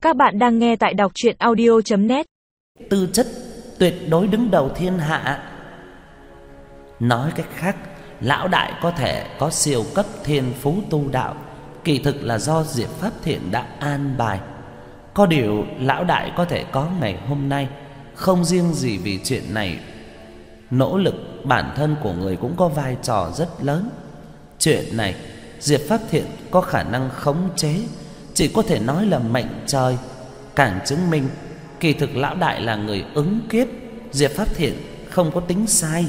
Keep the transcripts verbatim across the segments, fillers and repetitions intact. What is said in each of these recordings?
Các bạn đang nghe tại đọc truyện audio chấm net. Tư chất tuyệt đối đứng đầu thiên hạ. Nói cách khác, lão đại có thể có siêu cấp thiên phú tu đạo, kỳ thực là do Diệp Pháp Thiện đã an bài. Có điều lão đại có thể có ngày hôm nay, không riêng gì vì chuyện này, nỗ lực bản thân của người cũng có vai trò rất lớn. Chuyện này Diệp Pháp Thiện có khả năng khống chế, chỉ có thể nói là mệnh trời, càng chứng minh kỳ thực lão đại là người ứng kiếp. Diệp Pháp Thiện không có tính sai.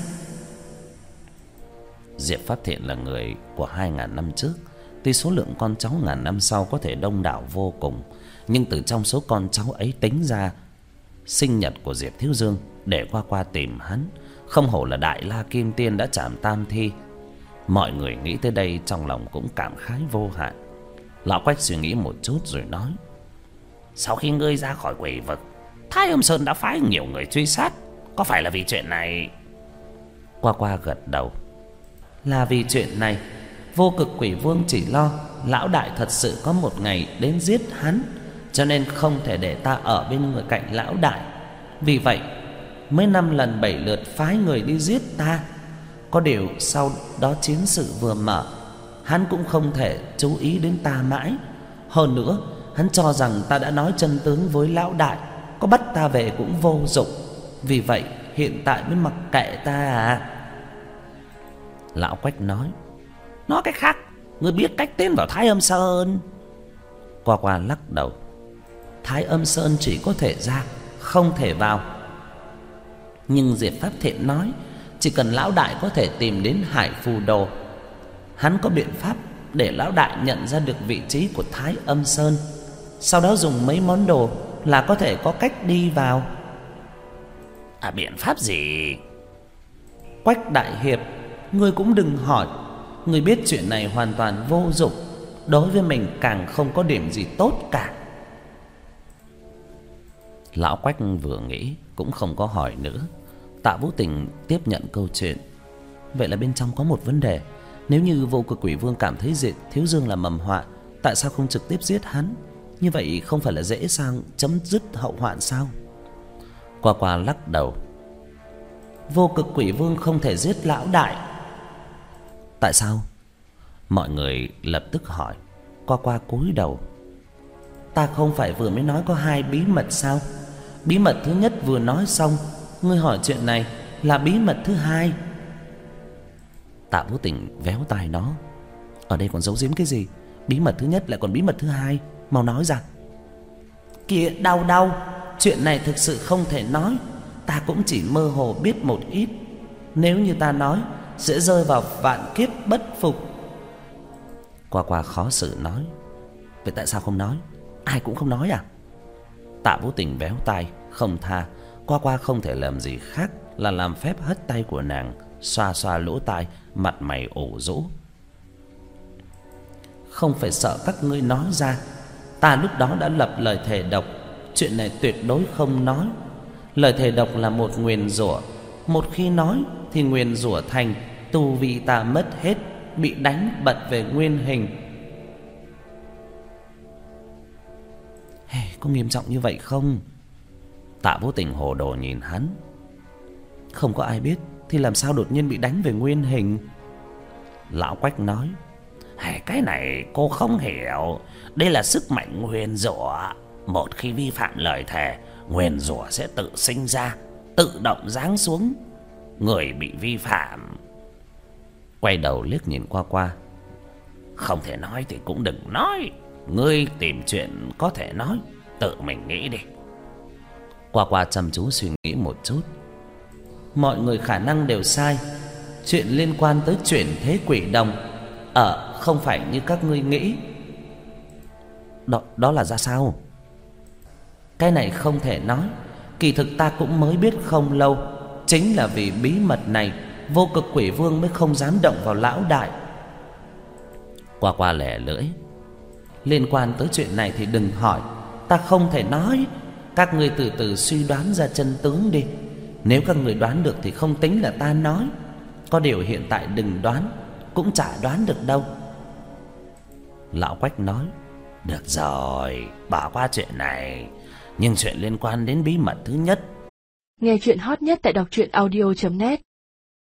Diệp Pháp Thiện là người của hai ngàn năm trước, tuy số lượng con cháu ngàn năm sau có thể đông đảo vô cùng, nhưng từ trong số con cháu ấy tính ra sinh nhật của Diệp Thiếu Dương để qua qua tìm hắn, không hổ là Đại La Kim Tiên đã chạm tam thi. Mọi người nghĩ tới đây trong lòng cũng cảm khái vô hạn. Lão Quách suy nghĩ một chút rồi nói: sau khi ngươi ra khỏi quỷ vực, Thái Âm Sơn đã phái nhiều người truy sát, có phải là vì chuyện này? Qua qua gật đầu. Là vì chuyện này, Vô Cực Quỷ Vương chỉ lo lão đại thật sự có một ngày đến giết hắn, cho nên không thể để ta ở bên người cạnh lão đại. Vì vậy mới năm lần bảy lượt phái người đi giết ta. Có điều sau đó chiến sự vừa mở, hắn cũng không thể chú ý đến ta mãi. Hơn nữa hắn cho rằng ta đã nói chân tướng với lão đại, có bắt ta về cũng vô dụng. Vì vậy hiện tại mới mặc kệ ta à? Lão Quách nói: nói cách khác, ngươi biết cách tiến vào Thái Âm Sơn? Qua qua lắc đầu. Thái Âm Sơn chỉ có thể ra, không thể vào. Nhưng Diệp Pháp Thiện nói chỉ cần lão đại có thể tìm đến Hải Phù Đồ, hắn có biện pháp để lão đại nhận ra được vị trí của Thái Âm Sơn, sau đó dùng mấy món đồ là có thể có cách đi vào. À, biện pháp gì? Quách đại hiệp, ngươi cũng đừng hỏi. Ngươi biết chuyện này hoàn toàn vô dụng, đối với mình càng không có điểm gì tốt cả. Lão Quách vừa nghĩ cũng không có hỏi nữa. Tạ Vũ Tình tiếp nhận câu chuyện. Vậy là bên trong có một vấn đề. Nếu như Vô Cực Quỷ Vương cảm thấy Diệp Thiếu Dương là mầm họa, tại sao không trực tiếp giết hắn? Như vậy không phải là dễ dàng chấm dứt hậu hoạn sao? Qua qua lắc đầu. Vô Cực Quỷ Vương không thể giết lão đại. Tại sao? Mọi người lập tức hỏi. Qua qua cúi đầu. Ta không phải vừa mới nói có hai bí mật sao? Bí mật thứ nhất vừa nói xong, ngươi hỏi chuyện này là bí mật thứ hai. Tạ Vũ Tình véo tai nó. Ở đây còn giấu giếm cái gì? Bí mật thứ nhất lại còn bí mật thứ hai, mau nói ra. Kìa, đau đau, chuyện này thực sự không thể nói. Ta cũng chỉ mơ hồ biết một ít. Nếu như ta nói sẽ rơi vào vạn kiếp bất phục. Qua qua khó xử nói. Vậy tại sao không nói? Ai cũng không nói à? Tạ Vũ Tình véo tai không tha. Qua qua không thể làm gì khác là làm phép hất tay của nàng, xoa xoa lỗ tai, mặt mày ủ rũ. Không phải sợ các ngươi nói ra, ta lúc đó đã lập lời thề độc, chuyện này tuyệt đối không nói. Lời thề độc là một nguyền rủa, một khi nói thì nguyền rủa thành, tu vi ta mất hết, bị đánh bật về nguyên hình. Hey, có nghiêm trọng như vậy không? Tạ Vũ Tình hồ đồ nhìn hắn. Không có ai biết thì làm sao đột nhiên bị đánh về nguyên hình? Lão Quách nói. Hey, cái này cô không hiểu. Đây là sức mạnh nguyền rủa. Một khi vi phạm lời thề, nguyền rủa sẽ tự sinh ra, tự động giáng xuống. Người bị vi phạm quay đầu liếc nhìn Qua Qua. Không thể nói thì cũng đừng nói. Ngươi tìm chuyện có thể nói, tự mình nghĩ đi. Qua Qua chăm chú suy nghĩ một chút. Mọi người khả năng đều sai. Chuyện liên quan tới chuyển thế quỷ đồng ở không phải như các ngươi nghĩ. Đó, đó là ra sao? Cái này không thể nói. Kỳ thực ta cũng mới biết không lâu. Chính là vì bí mật này, Vô Cực Quỷ Vương mới không dám động vào lão đại. Qua Qua lẻ lưỡi. Liên quan tới chuyện này thì đừng hỏi, ta không thể nói. Các ngươi từ từ suy đoán ra chân tướng đi. Nếu các người đoán được thì không tính là ta nói. Có điều hiện tại đừng đoán, cũng chả đoán được đâu. Lão Quách nói. Được rồi, bỏ qua chuyện này. Nhưng chuyện liên quan đến bí mật thứ nhất. Nghe chuyện hot nhất tại đọc truyện audio chấm net.